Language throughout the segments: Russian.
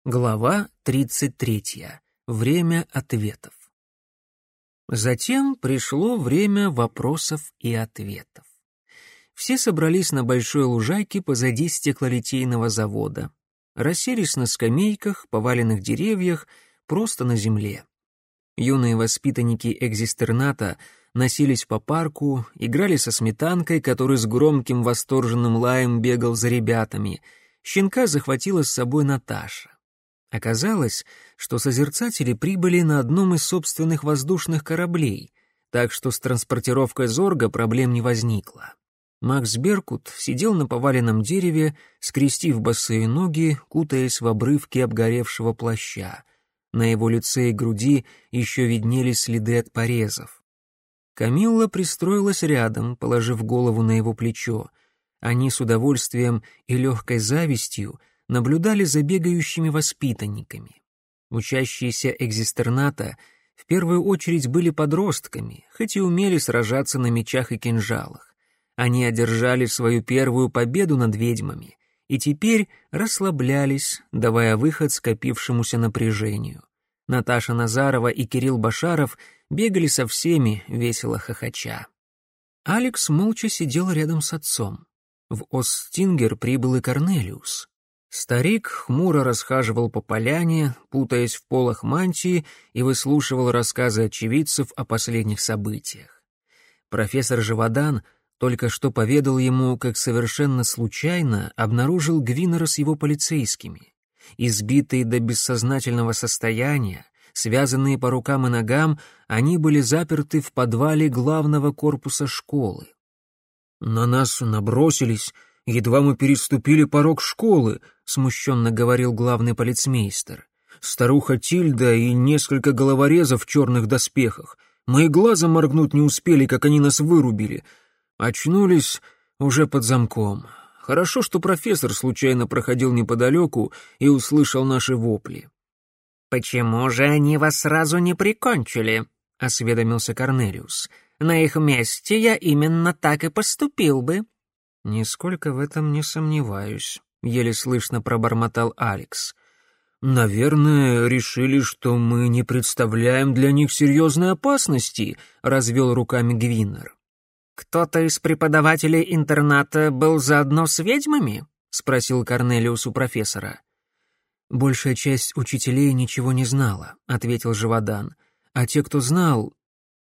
Глава 33. Время ответов. Затем пришло время вопросов и ответов. Все собрались на большой лужайке позади стеклолитейного завода. Расселись на скамейках, поваленных деревьях, просто на земле. Юные воспитанники экзистерната носились по парку, играли со Сметанкой, который с громким восторженным лаем бегал за ребятами. Щенка захватила с собой Наташа. Оказалось, что созерцатели прибыли на одном из собственных воздушных кораблей, так что с транспортировкой Зорга проблем не возникло. Макс Беркут сидел на поваленном дереве, скрестив босые ноги, кутаясь в обрывки обгоревшего плаща. На его лице и груди еще виднелись следы от порезов. Камилла пристроилась рядом, положив голову на его плечо. Они с удовольствием и легкой завистью наблюдали за бегающими воспитанниками. Учащиеся экзистерната в первую очередь были подростками, хоть и умели сражаться на мечах и кинжалах. Они одержали свою первую победу над ведьмами и теперь расслаблялись, давая выход скопившемуся напряжению. Наташа Назарова и Кирилл Башаров бегали со всеми, весело хохоча. Алекс молча сидел рядом с отцом. В Остингер прибыл и Корнелиус. Старик хмуро расхаживал по поляне, путаясь в полах мантии, и выслушивал рассказы очевидцев о последних событиях. Профессор Живодан только что поведал ему, как совершенно случайно обнаружил Гвиннера с его полицейскими. Избитые до бессознательного состояния, связанные по рукам и ногам, они были заперты в подвале главного корпуса школы. «На нас набросились, едва мы переступили порог школы», — смущенно говорил главный полицмейстер. «Старуха Тильда и несколько головорезов в черных доспехах. Мы и глазом моргнуть не успели, как они нас вырубили. Очнулись уже под замком. Хорошо, что профессор случайно проходил неподалеку и услышал наши вопли». «Почему же они вас сразу не прикончили?» — осведомился Корнелиус. «На их месте я именно так и поступил бы». «Нисколько в этом не сомневаюсь», — еле слышно пробормотал Алекс. «Наверное, решили, что мы не представляем для них серьезной опасности», — развел руками Гвиннер. «Кто-то из преподавателей интерната был заодно с ведьмами?» — спросил Корнелиус у профессора. «Большая часть учителей ничего не знала», — ответил Живодан. «А те, кто знал,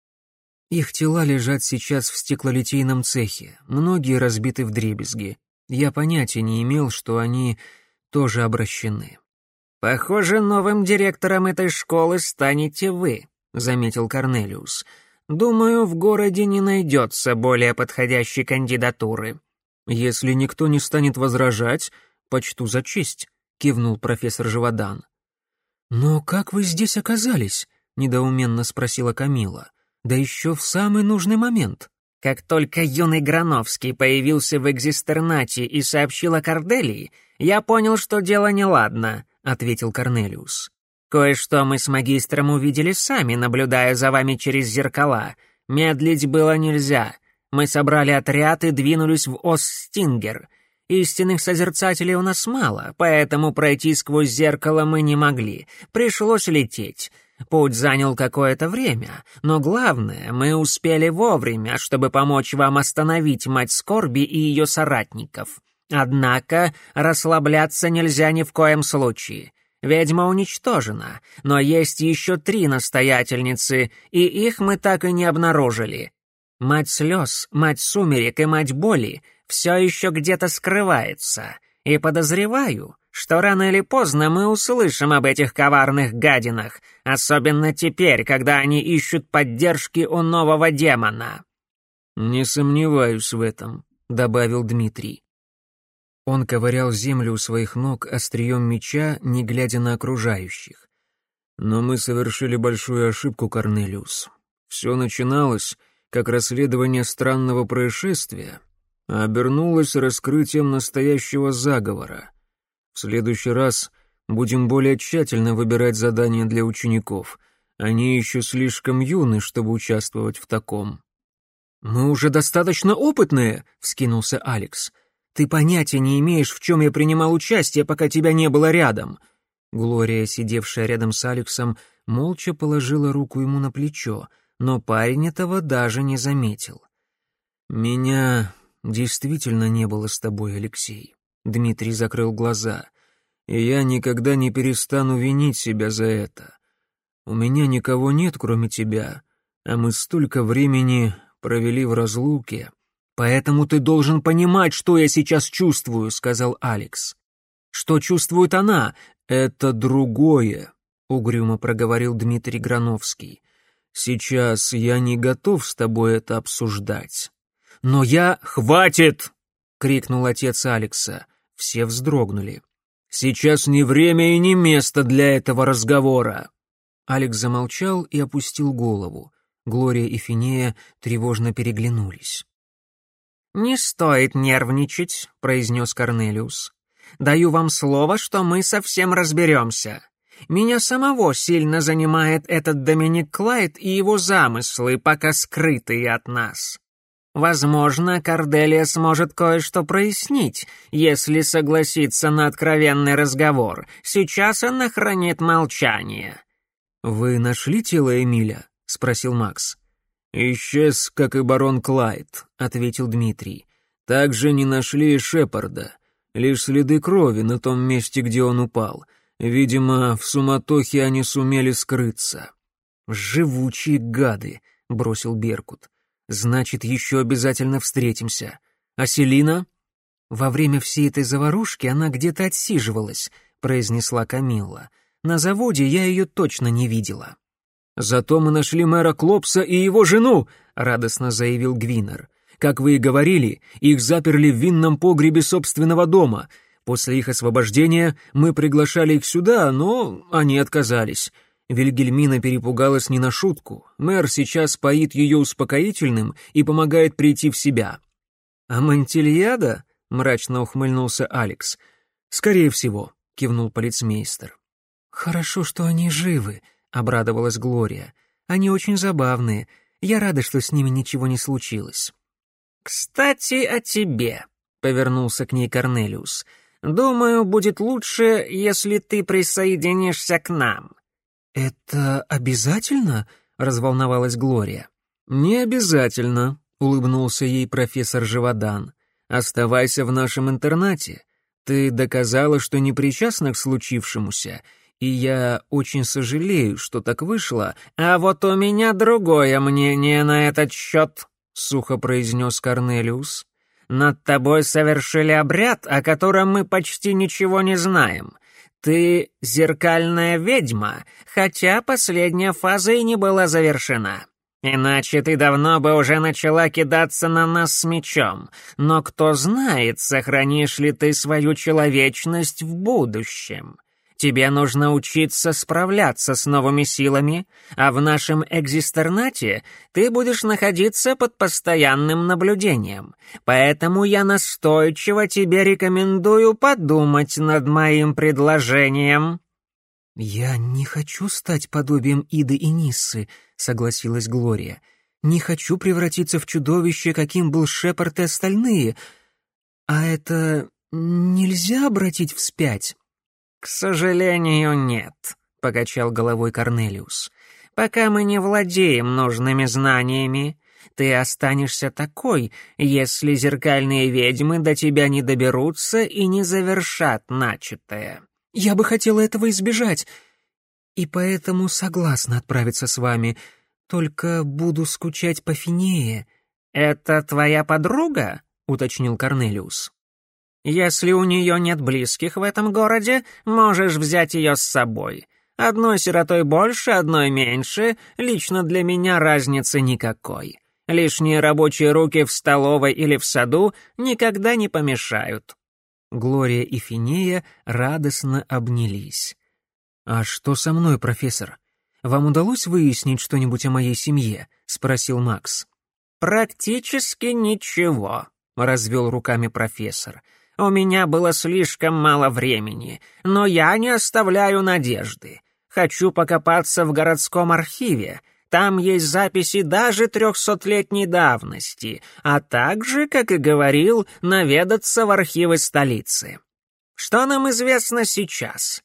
их тела лежат сейчас в стеклолитейном цехе, многие разбиты вдребезги. Я понятия не имел, что они тоже обращены». «Похоже, новым директором этой школы станете вы», — заметил Корнелиус. «Думаю, в городе не найдется более подходящей кандидатуры». «Если никто не станет возражать, почту за честь», — кивнул профессор Живодан. «Но как вы здесь оказались?» — недоуменно спросила Камила. «Да еще в самый нужный момент». «Как только юный Грановский появился в экзистернате и сообщил о Корделии, я понял, что дело неладно», — ответил Корнелиус. «Кое-что мы с магистром увидели сами, наблюдая за вами через зеркала. Медлить было нельзя. Мы собрали отряд и двинулись в Остингер. Истинных созерцателей у нас мало, поэтому пройти сквозь зеркало мы не могли. Пришлось лететь. Путь занял какое-то время, но главное, мы успели вовремя, чтобы помочь вам остановить мать скорби и ее соратников. Однако расслабляться нельзя ни в коем случае. Ведьма уничтожена, но есть еще 3 настоятельницы, и их мы так и не обнаружили. Мать слез, мать сумерек и мать боли все еще где-то скрывается, и подозреваю, что рано или поздно мы услышим об этих коварных гадинах, особенно теперь, когда они ищут поддержки у нового демона». «Не сомневаюсь в этом», — добавил Дмитрий. Он ковырял землю у своих ног острием меча, не глядя на окружающих. «Но мы совершили большую ошибку, Корнелиус. Все начиналось как расследование странного происшествия, а обернулось раскрытием настоящего заговора. В следующий раз будем более тщательно выбирать задания для учеников. Они еще слишком юны, чтобы участвовать в таком». «Мы уже достаточно опытные», — вскинулся Алекс. «Ты понятия не имеешь, в чем я принимал участие, пока тебя не было рядом». Глория, сидевшая рядом с Алексом, молча положила руку ему на плечо, но парень этого даже не заметил. «Меня действительно не было с тобой, Алексей». Дмитрий закрыл глаза. «И я никогда не перестану винить себя за это. У меня никого нет, кроме тебя, а мы столько времени провели в разлуке». «Поэтому ты должен понимать, что я сейчас чувствую», — сказал Алекс. «Что чувствует она?» «Это другое», — угрюмо проговорил Дмитрий Грановский. «Сейчас я не готов с тобой это обсуждать». «Но я...» «Хватит!» — крикнул отец Алекса. Все вздрогнули. «Сейчас не время и не место для этого разговора». Алекс замолчал и опустил голову. Глория и Финея тревожно переглянулись. «Не стоит нервничать», — произнес Корнелиус. «Даю вам слово, что мы совсем разберемся. Меня самого сильно занимает этот Доминик Клайд и его замыслы, пока скрытые от нас. Возможно, Корделия сможет кое-что прояснить, если согласится на откровенный разговор. Сейчас она хранит молчание». «Вы нашли тело Эмиля?» — спросил Макс. «Исчез, как и барон Клайд», — ответил Дмитрий. «Также не нашли и Шепарда. Лишь следы крови на том месте, где он упал. Видимо, в суматохе они сумели скрыться». «Живучие гады», — бросил Беркут. «Значит, еще обязательно встретимся. А Селина?» «Во время всей этой заварушки она где-то отсиживалась», — произнесла Камилла. «На заводе я ее точно не видела». «Зато мы нашли мэра Клопса и его жену», — радостно заявил Гвинер. «Как вы и говорили, их заперли в винном погребе собственного дома. После их освобождения мы приглашали их сюда, но они отказались. Вильгельмина перепугалась не на шутку. Мэр сейчас поит ее успокоительным и помогает прийти в себя». «Амантильяда?» — мрачно ухмыльнулся Алекс. «Скорее всего», — кивнул полицмейстер. «Хорошо, что они живы», — обрадовалась Глория. «Они очень забавные. Я рада, что с ними ничего не случилось». «Кстати, о тебе», — повернулся к ней Корнелиус. «Думаю, будет лучше, если ты присоединишься к нам». «Это обязательно?» — разволновалась Глория. «Не обязательно», — улыбнулся ей профессор Живодан. «Оставайся в нашем интернате. Ты доказала, что не причастна к случившемуся, и я очень сожалею, что так вышло». «А вот у меня другое мнение на этот счет», — сухо произнес Корнелиус. «Над тобой совершили обряд, о котором мы почти ничего не знаем. Ты зеркальная ведьма, хотя последняя фаза и не была завершена. Иначе ты давно бы уже начала кидаться на нас с мечом. Но кто знает, сохранишь ли ты свою человечность в будущем. Тебе нужно учиться справляться с новыми силами, а в нашем экзистернате ты будешь находиться под постоянным наблюдением. Поэтому я настойчиво тебе рекомендую подумать над моим предложением». «Я не хочу стать подобием Иды и Ниссы», — согласилась Глория. «Не хочу превратиться в чудовище, каким был Шепард и остальные. А это нельзя обратить вспять?» «К сожалению, нет», — покачал головой Корнелиус. «Пока мы не владеем нужными знаниями, ты останешься такой, если зеркальные ведьмы до тебя не доберутся и не завершат начатое». «Я бы хотела этого избежать, и поэтому согласна отправиться с вами, только буду скучать по Финее». «Это твоя подруга?» — уточнил Корнелиус. «Если у нее нет близких в этом городе, можешь взять ее с собой. Одной сиротой больше, одной меньше, лично для меня разницы никакой. Лишние рабочие руки в столовой или в саду никогда не помешают». Глория и Финея радостно обнялись. «А что со мной, профессор? Вам удалось выяснить что-нибудь о моей семье?» — спросил Макс. «Практически ничего», — развел руками профессор. «У меня было слишком мало времени, но я не оставляю надежды. Хочу покопаться в городском архиве. Там есть записи даже 300-летней давности, а также, как и говорил, наведаться в архивы столицы. Что нам известно сейчас?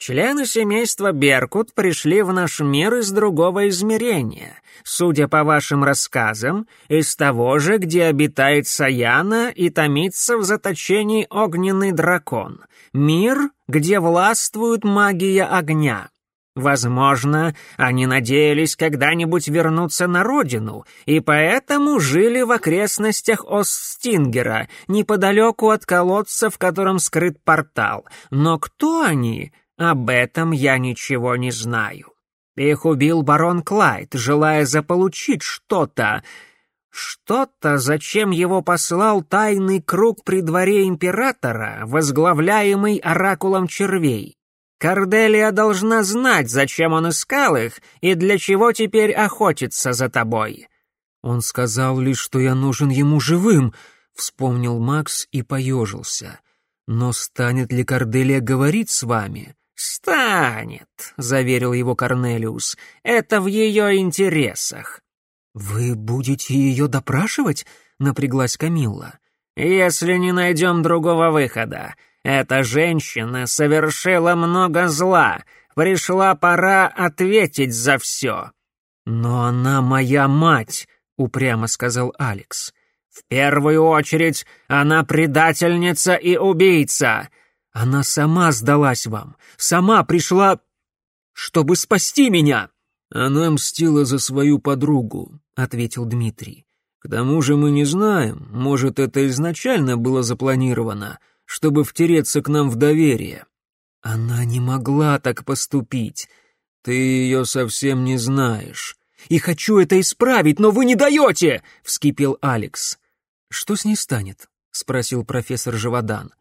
Члены семейства Беркут пришли в наш мир из другого измерения, судя по вашим рассказам, из того же, где обитает Саяна и томится в заточении огненный дракон. Мир, где властвует магия огня. Возможно, они надеялись когда-нибудь вернуться на родину, и поэтому жили в окрестностях Остстингера, неподалеку от колодца, в котором скрыт портал. Но кто они? Об этом я ничего не знаю. Их убил барон Клайд, желая заполучить что-то. Что-то, зачем его послал тайный круг при дворе императора, возглавляемый оракулом червей. Корделия должна знать, зачем он искал их и для чего теперь охотится за тобой». «Он сказал лишь, что я нужен ему живым», — вспомнил Макс и поежился. «Но станет ли Корделия говорить с вами?» «Станет», — заверил его Корнелиус. «Это в ее интересах». «Вы будете ее допрашивать?» — напряглась Камилла. «Если не найдем другого выхода. Эта женщина совершила много зла. Пришла пора ответить за все». «Но она моя мать», — упрямо сказал Алекс. «В первую очередь, она предательница и убийца». «Она сама сдалась вам, сама пришла, чтобы спасти меня». «Она мстила за свою подругу», — ответил Дмитрий. «К тому же мы не знаем, может, это изначально было запланировано, чтобы втереться к нам в доверие». «Она не могла так поступить. Ты ее совсем не знаешь». «И хочу это исправить, но вы не даете!» — вскипел Алекс. «Что с ней станет?» — спросил профессор Живодан.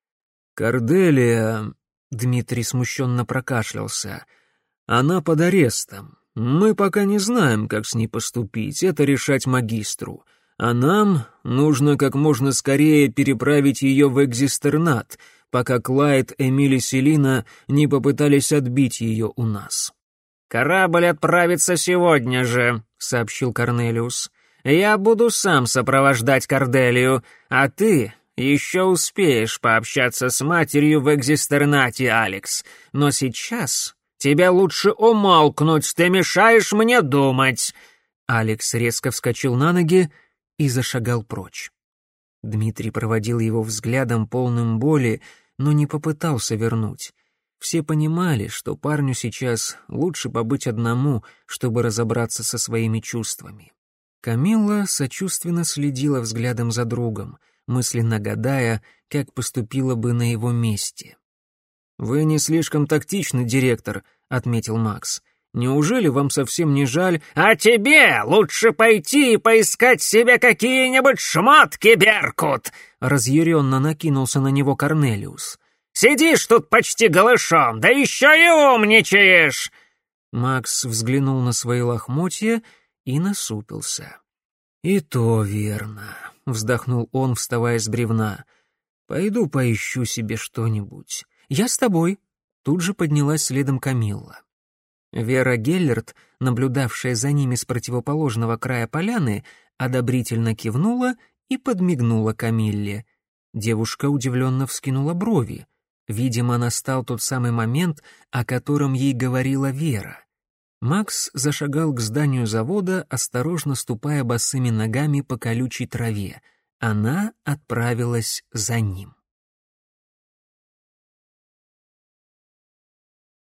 «Корделия...» — Дмитрий смущенно прокашлялся. «Она под арестом. Мы пока не знаем, как с ней поступить, это решать магистру. А нам нужно как можно скорее переправить ее в Экзистернат, пока Клайд, Эмиль и Селина не попытались отбить ее у нас». «Корабль отправится сегодня же», — сообщил Корнелиус. «Я буду сам сопровождать Корделию, а ты еще успеешь пообщаться с матерью в Экзистернате, Алекс. Но сейчас тебе лучше умолкнуть, ты мешаешь мне думать». Алекс резко вскочил на ноги и зашагал прочь. Дмитрий проводил его взглядом, полным боли, но не попытался вернуть. Все понимали, что парню сейчас лучше побыть одному, чтобы разобраться со своими чувствами. Камилла сочувственно следила взглядом за другом, мысленно гадая, как поступила бы на его месте. «Вы не слишком тактичны, директор», — отметил Макс. «Неужели вам совсем не жаль...» «А тебе лучше пойти и поискать себе какие-нибудь шмотки, Беркут!» — разъяренно накинулся на него Корнелиус. «Сидишь тут почти голышом, да еще и умничаешь!» Макс взглянул на свои лохмотья и насупился. «И то верно», — вздохнул он, вставая с бревна. «Пойду поищу себе что-нибудь». «Я с тобой», — тут же поднялась следом Камилла. Вера Геллерт, наблюдавшая за ними с противоположного края поляны, одобрительно кивнула и подмигнула Камилле. Девушка удивленно вскинула брови. Видимо, настал тот самый момент, о котором ей говорила Вера. Макс зашагал к зданию завода, осторожно ступая босыми ногами по колючей траве. Она отправилась за ним.